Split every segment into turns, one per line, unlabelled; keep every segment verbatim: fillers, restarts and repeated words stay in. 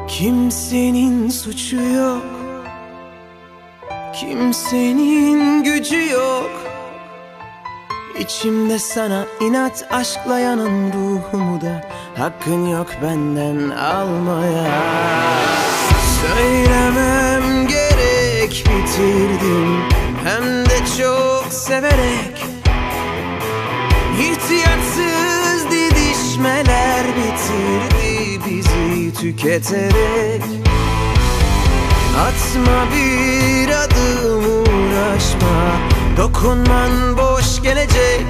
Kimsenin suçu yok, kimsenin gücü yok. İçimde sana inat aşkla yanan ruhumu da hakkın yok benden almaya. Söylemem gerek, bitirdim hem de çok severek. İhtiyatsız didişmeler bitirdi bizi tüketerek. Atma bir adım, uğraşma, dokunman boş gelecek.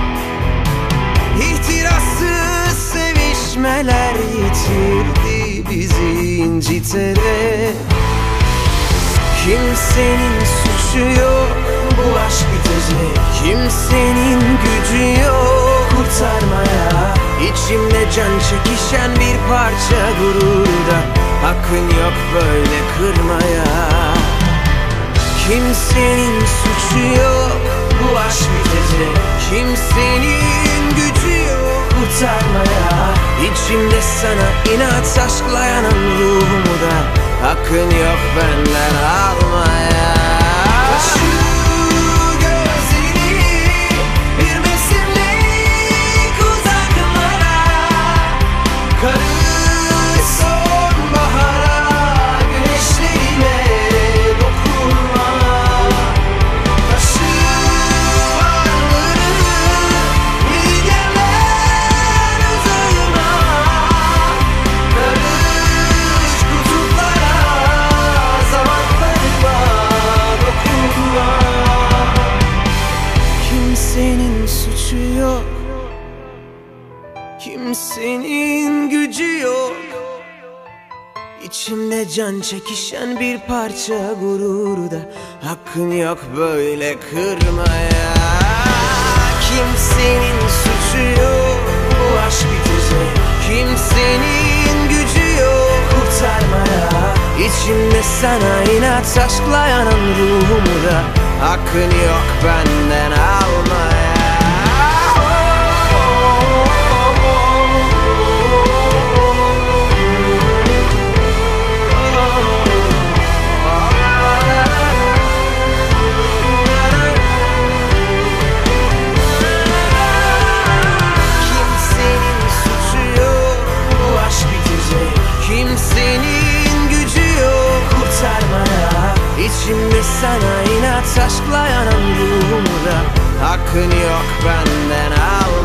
İhtirassız sevişmeler yitirdi bizi inciterek. Kimsenin suçu yok, bu aşk bitecek. Kimsenin gücü yok kurtarmaya. İçimde can çekişen bir parça gururda hakkın yok böyle kırmaya. Kimsenin suçu yok, bu aşk bitecek. Kimsenin gücü yok kurtarmaya. İçimde sana inat aşkla yanan ruhumu da hakkın yok benden almaya. Şu gözleri bir mevsimlik uzaklara, karış sonbahara, güneşlerime dokunma. Taşı varlığını bilgeler uzağına, karış kutuplara, zamanlarıma dokunma. Kimsenin suçu yok, kimsenin gücü yok. İçimde can çekişen bir parça gururu da hakkın yok böyle kırmaya. Kimsenin suçu yok, bu aşk bitecek. Kimsenin gücü yok kurtarmaya. İçimde sana inat aşkla yanan ruhumu da hakkın yok benden almaya. Kimsenin suçu yok, bu aşk bitecek. Kimsenin gücü yok kurtarmaya. İçimde sana inat aşkla yanan ruhumu da hakkın yok benden al.